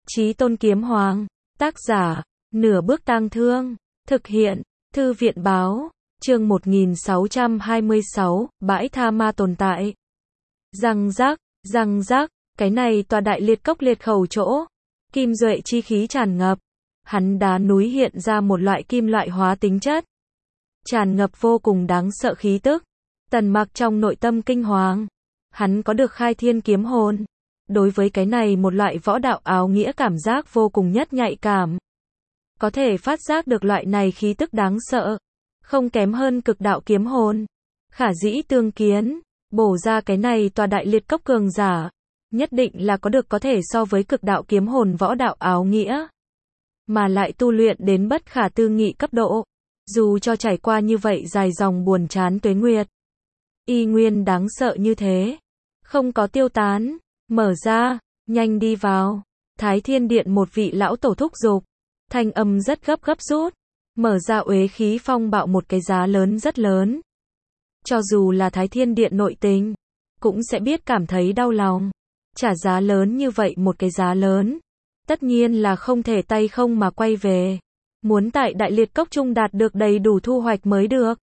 Chí Tôn Kiếm Hoàng. Tác giả, Nửa Bước Tang Thương. Thực hiện, Thư viện Báo. Chương 1626, Bãi Tha Ma tồn tại. Răng rác, cái này tòa đại liệt cốc liệt khẩu chỗ. Kim duệ chi khí tràn ngập. Hắn đá núi hiện ra một loại kim loại hóa tính chất. Tràn ngập vô cùng đáng sợ khí tức. Tần Mặc trong nội tâm kinh hoàng. Hắn có được khai thiên kiếm hồn. Đối với cái này một loại võ đạo áo nghĩa cảm giác vô cùng nhất nhạy cảm. Có thể phát giác được loại này khí tức đáng sợ. Không kém hơn cực đạo kiếm hồn. Khả dĩ tương kiến. Bổ ra cái này tòa đại liệt cốc cường giả. Nhất định là có được có thể so với cực đạo kiếm hồn võ đạo áo nghĩa. Mà lại tu luyện đến bất khả tư nghị cấp độ. Dù cho trải qua như vậy dài dòng buồn chán tuế nguyệt. Y nguyên đáng sợ như thế. Không có tiêu tán. Mở ra, nhanh đi vào. Thái Thiên Điện một vị lão tổ thúc giục. Thanh âm rất gấp rút. Mở ra uế khí phong bạo một cái giá lớn rất lớn. Cho dù là Thái Thiên Điện nội tình, cũng sẽ biết cảm thấy đau lòng. Trả giá lớn như vậy một cái giá lớn. Tất nhiên là không thể tay không mà quay về. Muốn tại đại liệt cốc trung đạt được đầy đủ thu hoạch mới được.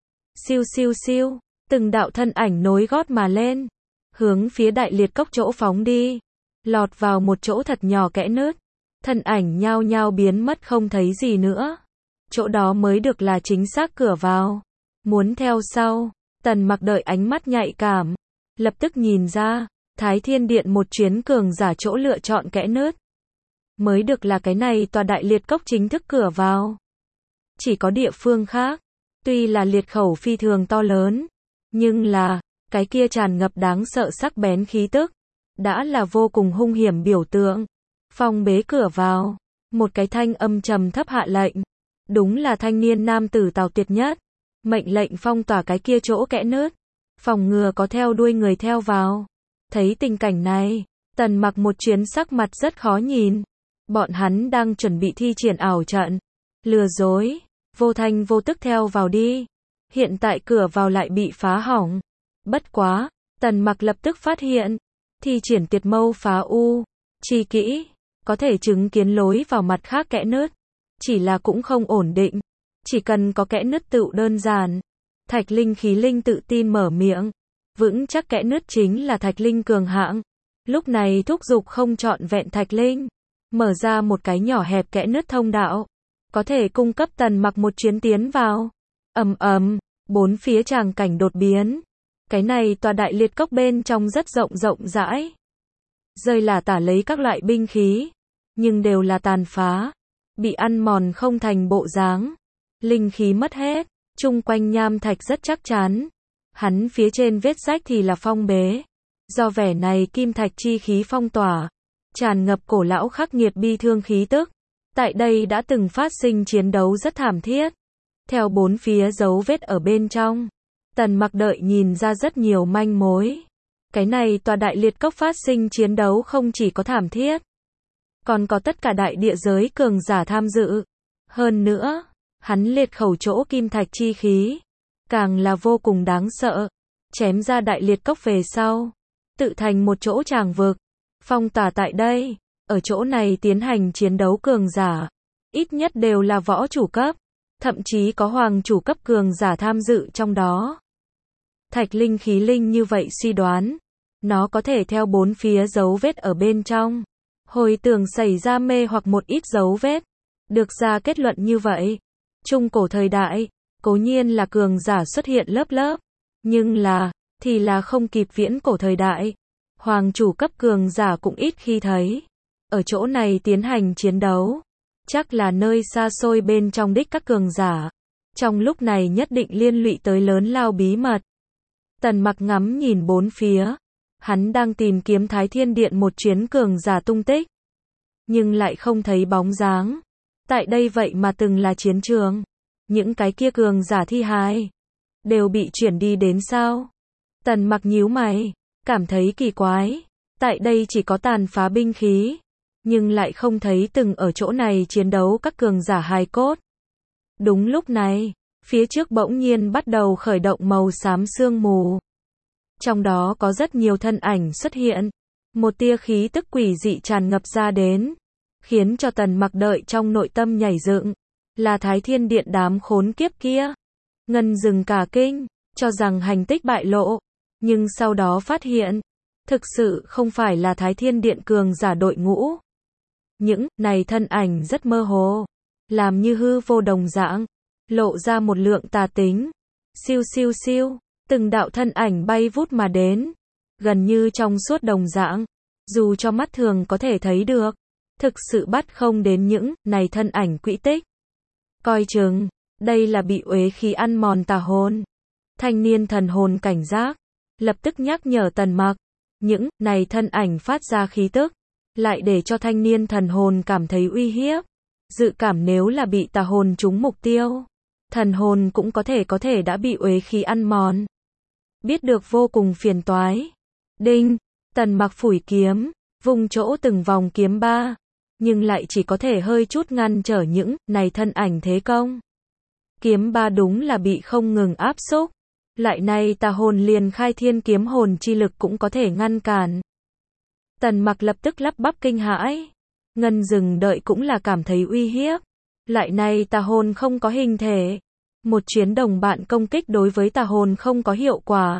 Siêu, từng đạo thân ảnh nối gót mà lên. Hướng phía đại liệt cốc chỗ phóng đi. Lọt vào một chỗ thật nhỏ kẽ nứt. Thân ảnh nhao nhao biến mất không thấy gì nữa. Chỗ đó mới được là chính xác cửa vào. Muốn theo sau. Tần Mặc đợi ánh mắt nhạy cảm. Lập tức nhìn ra. Thái Thiên Điện một chuyến cường giả chỗ lựa chọn kẽ nứt. Mới được là cái này tòa đại liệt cốc chính thức cửa vào. Chỉ có địa phương khác. Tuy là liệt khẩu phi thường to lớn. Nhưng là, cái kia tràn ngập đáng sợ sắc bén khí tức. Đã là vô cùng hung hiểm biểu tượng. Phong bế cửa vào. Một cái thanh âm trầm thấp hạ lệnh. Đúng là thanh niên nam tử Tào Tuyệt Nhất. Mệnh lệnh phong tỏa cái kia chỗ kẽ nứt. Phòng ngừa có theo đuôi người theo vào. Thấy tình cảnh này, Tần Mặc một chuyến sắc mặt rất khó nhìn. Bọn hắn đang chuẩn bị thi triển ảo trận. Lừa dối. Vô thanh vô tức theo vào đi. Hiện tại cửa vào lại bị phá hỏng. Bất quá, Tần Mặc lập tức phát hiện. Thi triển Tiệt Mâu Phá U. Chi kỹ. Có thể chứng kiến lối vào mặt khác kẽ nứt. Chỉ là cũng không ổn định. Chỉ cần có kẽ nứt tựu đơn giản. Thạch Linh Khí Linh tự tin mở miệng. Vững chắc kẽ nứt chính là Thạch Linh cường hạng. Lúc này thúc giục không trọn vẹn Thạch Linh. Mở ra một cái nhỏ hẹp kẽ nứt thông đạo. Có thể cung cấp Tần Mặc một chuyến tiến vào. Ầm, bốn phía tràng cảnh đột biến. Cái này tòa đại liệt cốc bên trong rất rộng rãi. Rơi là tả lấy các loại binh khí. Nhưng đều là tàn phá. Bị ăn mòn không thành bộ dáng. Linh khí mất hết. Chung quanh nham thạch rất chắc chắn. Hắn phía trên vết rách thì là phong bế. Do vẻ này kim thạch chi khí phong tỏa. Tràn ngập cổ lão khắc nghiệt bi thương khí tức. Tại đây đã từng phát sinh chiến đấu rất thảm thiết. Theo bốn phía dấu vết ở bên trong. Tần Mặc đợi nhìn ra rất nhiều manh mối. Cái này tòa đại liệt cốc phát sinh chiến đấu không chỉ có thảm thiết. Còn có tất cả đại địa giới cường giả tham dự. Hơn nữa, hắn liệt khẩu chỗ kim thạch chi khí. Càng là vô cùng đáng sợ. Chém ra đại liệt cốc về sau. Tự thành một chỗ tràng vực. Phong tỏa tại đây. Ở chỗ này tiến hành chiến đấu cường giả. Ít nhất đều là võ chủ cấp. Thậm chí có hoàng chủ cấp cường giả tham dự trong đó. Thạch Linh Khí Linh như vậy suy đoán. Nó có thể theo bốn phía dấu vết ở bên trong. Hồi tưởng xảy ra mê hoặc một ít dấu vết. Được ra kết luận như vậy. Trung cổ thời đại. Cố nhiên là cường giả xuất hiện lớp. Nhưng thì là không kịp viễn cổ thời đại. Hoàng chủ cấp cường giả cũng ít khi thấy. Ở chỗ này tiến hành chiến đấu. Chắc là nơi xa xôi bên trong đích các cường giả. Trong lúc này nhất định liên lụy tới lớn lao bí mật. Tần Mặc ngắm nhìn bốn phía. Hắn đang tìm kiếm Thái Thiên Điện một chuyến cường giả tung tích. Nhưng lại không thấy bóng dáng. Tại đây vậy mà từng là chiến trường. Những cái kia cường giả thi hài. Đều bị chuyển đi đến sao? Tần Mặc nhíu mày. Cảm thấy kỳ quái. Tại đây chỉ có tàn phá binh khí. Nhưng lại không thấy từng ở chỗ này chiến đấu các cường giả hài cốt. Đúng lúc này, phía trước bỗng nhiên bắt đầu khởi động màu xám sương mù. Trong đó có rất nhiều thân ảnh xuất hiện. Một tia khí tức quỷ dị tràn ngập ra đến. khiến cho Tần Mặc đợi trong nội tâm nhảy dựng. Là Thái Thiên Điện đám khốn kiếp kia. Ngân Dừng cả kinh, cho rằng hành tích bại lộ, nhưng sau đó phát hiện, thực sự không phải là Thái Thiên Điện cường giả đội ngũ. Những này thân ảnh rất mơ hồ, làm như hư vô đồng dạng, lộ ra một lượng tà tính. Siêu siêu siêu, từng đạo thân ảnh bay vút mà đến, gần như trong suốt đồng dạng, dù cho mắt thường có thể thấy được, thực sự bắt không đến những này thân ảnh quỹ tích. Coi chừng, đây là bị uế khí ăn mòn tà hồn. Thanh niên thần hồn cảnh giác, lập tức nhắc nhở Tần Mặc, những này thân ảnh phát ra khí tức, lại để cho thanh niên thần hồn cảm thấy uy hiếp. Dự cảm nếu là bị tà hồn trúng mục tiêu, thần hồn cũng có thể đã bị uế khí ăn mòn. Biết được vô cùng phiền toái. Đinh, Tần Mặc phủi kiếm, vùng chỗ từng vòng kiếm ba, nhưng lại chỉ có thể hơi chút ngăn trở những này thân ảnh thế công. Kiếm ba đúng là bị không ngừng áp xúc. Lại này tà hồn liền khai thiên kiếm hồn chi lực cũng có thể ngăn cản. Tần Mặc lập tức lắp bắp kinh hãi. Ngân Dừng đợi cũng là cảm thấy uy hiếp. Lại này tà hồn không có hình thể. Một chuyến đồng bạn công kích đối với tà hồn không có hiệu quả.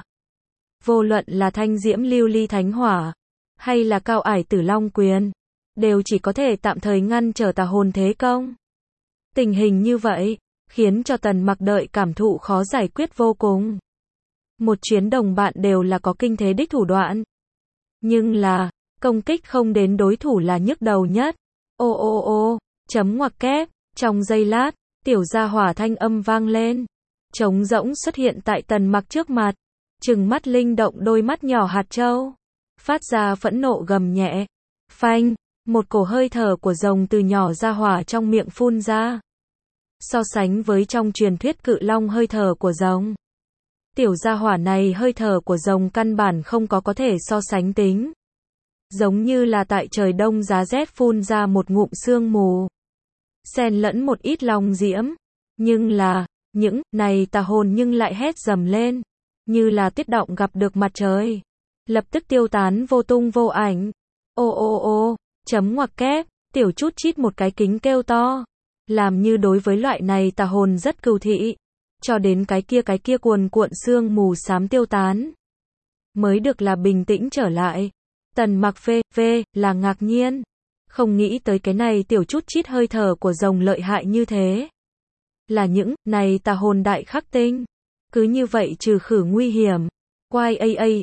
Vô luận là thanh diễm lưu ly thánh hỏa, hay là cao ải tử long quyền, đều chỉ có thể tạm thời ngăn trở tà hồn thế công. Tình hình như vậy, khiến cho Tần Mặc đợi cảm thụ khó giải quyết vô cùng. Một chuyến đồng bạn đều là có kinh thế đích thủ đoạn. Nhưng là, công kích không đến đối thủ là nhức đầu nhất. Ô ô ô, chấm ngoặc kép, trong giây lát, tiểu gia hỏa thanh âm vang lên. Trống rỗng xuất hiện tại Tần Mặc trước mặt. Trừng mắt linh động đôi mắt nhỏ hạt châu. Phát ra phẫn nộ gầm nhẹ. Phanh, một cổ hơi thở của rồng từ nhỏ gia hỏa trong miệng phun ra. So sánh với trong truyền thuyết cự long hơi thở của rồng, tiểu gia hỏa này hơi thở của rồng căn bản không có thể so sánh tính. Giống như là tại trời đông giá rét phun ra một ngụm sương mù. Xen lẫn một ít long diễm. Nhưng là, những này tà hồn nhưng lại hét dầm lên. Như là tiết động gặp được mặt trời. Lập tức tiêu tán vô tung vô ảnh. Ô ô ô, chấm ngoặc kép, tiểu chút chít một cái kính kêu to. Làm như đối với loại này tà hồn rất cừu thị. Cho đến cái kia cuồn cuộn sương mù xám tiêu tán. Mới được là bình tĩnh trở lại. Tần Mặc phê là ngạc nhiên. Không nghĩ tới cái này tiểu chút chít hơi thở của rồng lợi hại như thế. Là những này tà hồn đại khắc tinh. Cứ như vậy trừ khử nguy hiểm. Quai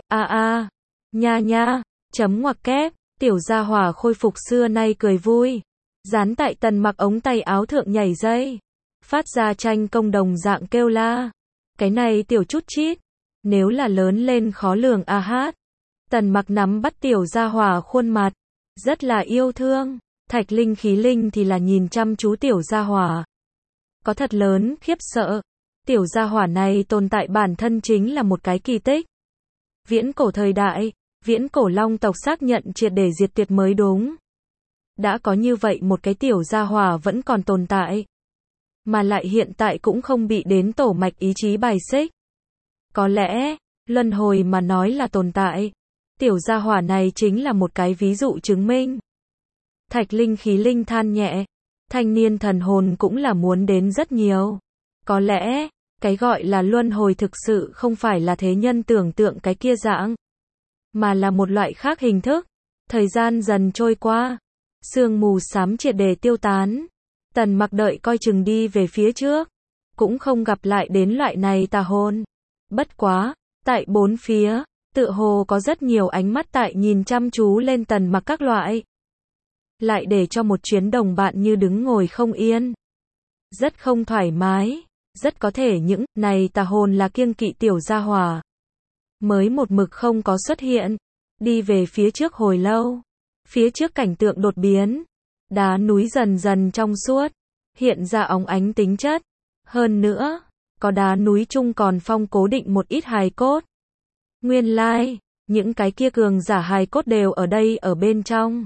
nha, chấm ngoặc kép, tiểu gia hỏa khôi phục xưa nay cười vui. Dán tại Tần Mặc ống tay áo thượng nhảy dây. Phát ra tranh công đồng dạng kêu la. Cái này tiểu chút chít. Nếu là lớn lên khó lường a hát. Tần Mặc nắm bắt tiểu gia hỏa khuôn mặt. Rất là yêu thương. Thạch Linh Khí Linh thì là nhìn chăm chú tiểu gia hỏa. Có thật lớn khiếp sợ. Tiểu gia hỏa này tồn tại bản thân chính là một cái kỳ tích. Viễn cổ thời đại, viễn cổ long tộc xác nhận triệt để diệt tuyệt mới đúng. Đã có như vậy một cái tiểu gia hỏa vẫn còn tồn tại. Mà lại hiện tại cũng không bị đến tổ mạch ý chí bài xích. Có lẽ, luân hồi mà nói là tồn tại. Tiểu gia hỏa này chính là một cái ví dụ chứng minh. Thạch Linh Khí Linh than nhẹ. Thanh niên thần hồn cũng là muốn đến rất nhiều. Có lẽ, cái gọi là luân hồi thực sự không phải là thế nhân tưởng tượng cái kia dạng. Mà là một loại khác hình thức. Thời gian dần trôi qua. Sương mù xám triệt để tiêu tán. Tần Mặc đợi coi chừng đi về phía trước. Cũng không gặp lại đến loại này tà hồn. Bất quá, tại bốn phía, tựa hồ có rất nhiều ánh mắt tại nhìn chăm chú lên Tần Mặc các loại. Lại để cho một chuyến đồng bạn như đứng ngồi không yên. Rất không thoải mái. Rất có thể những này tà hồn là kiêng kỵ tiểu gia hỏa. Mới một mực không có xuất hiện. Đi về phía trước hồi lâu. Phía trước cảnh tượng đột biến. Đá núi dần dần trong suốt. Hiện ra óng ánh tính chất. Hơn nữa, có đá núi chung còn phong cố định một ít hài cốt. Nguyên lai, những cái kia cường giả hài cốt đều ở đây ở bên trong.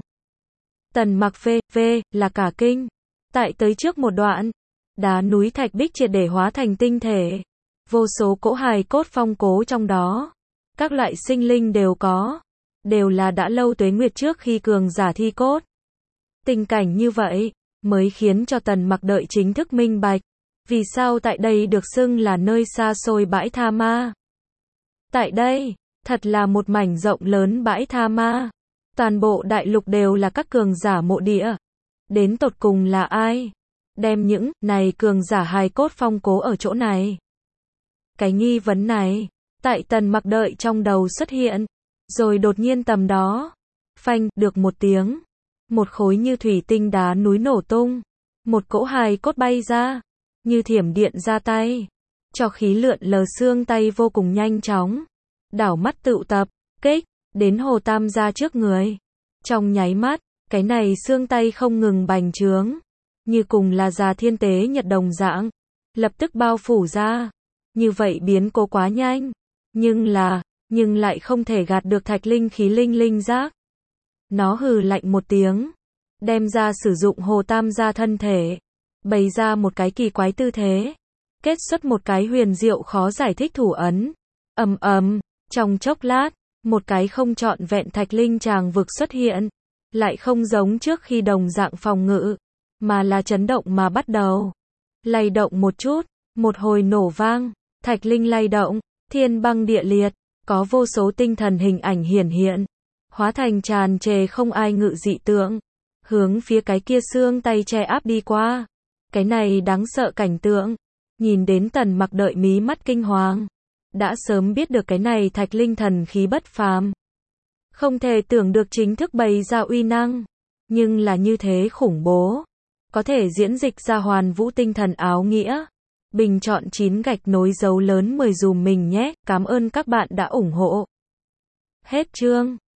Tần Mặc phê là cả kinh. Tại tới trước một đoạn. Đá núi thạch bích triệt để hóa thành tinh thể. Vô số cỗ hài cốt phong cố trong đó. Các loại sinh linh đều có. Đều là đã lâu tuế nguyệt trước khi cường giả thi cốt. Tình cảnh như vậy, mới khiến cho Tần Mặc Đợi chính thức minh bạch, vì sao tại đây được xưng là nơi xa xôi bãi tha ma. Tại đây, thật là một mảnh rộng lớn bãi tha ma. Toàn bộ đại lục đều là các cường giả mộ địa. Đến tột cùng là ai đem những này cường giả hài cốt phong cố ở chỗ này? Cái nghi vấn này, tại Tần Mặc Đợi trong đầu xuất hiện, rồi đột nhiên tầm đó, phanh, được một tiếng, một khối như thủy tinh đá núi nổ tung, một cỗ hài cốt bay ra, như thiểm điện ra tay, cho khí lượn lờ xương tay vô cùng nhanh chóng, đảo mắt tụ tập, kích, đến Hồ Tam gia trước người. Trong nháy mắt, cái này xương tay không ngừng bành trướng, như cùng là già thiên tế nhật đồng dạng, lập tức bao phủ ra. Như vậy biến cố quá nhanh, nhưng lại không thể gạt được thạch linh khí linh linh giác. Nó hừ lạnh một tiếng, đem ra sử dụng Hồ Tam gia thân thể, bày ra một cái kỳ quái tư thế, kết xuất một cái huyền diệu khó giải thích thủ ấn. Ầm ầm, trong chốc lát, một cái không trọn vẹn thạch linh tràng vực xuất hiện, lại không giống trước khi đồng dạng phòng ngự, mà là chấn động mà bắt đầu. Lay động một chút, một hồi nổ vang, thạch linh lay động, thiên băng địa liệt, có vô số tinh thần hình ảnh hiển hiện, hóa thành tràn trề không ai ngự dị tượng, hướng phía cái kia xương tay che áp đi qua. Cái này đáng sợ cảnh tượng, nhìn đến Tần Mặc Đợi mí mắt kinh hoàng, đã sớm biết được cái này thạch linh thần khí bất phàm. Không thể tưởng được chính thức bày ra uy năng, nhưng là như thế khủng bố, có thể diễn dịch ra hoàn vũ tinh thần áo nghĩa. Bình chọn 9 gạch nối dấu lớn 10 dùm mình nhé, cảm ơn các bạn đã ủng hộ. Hết chương.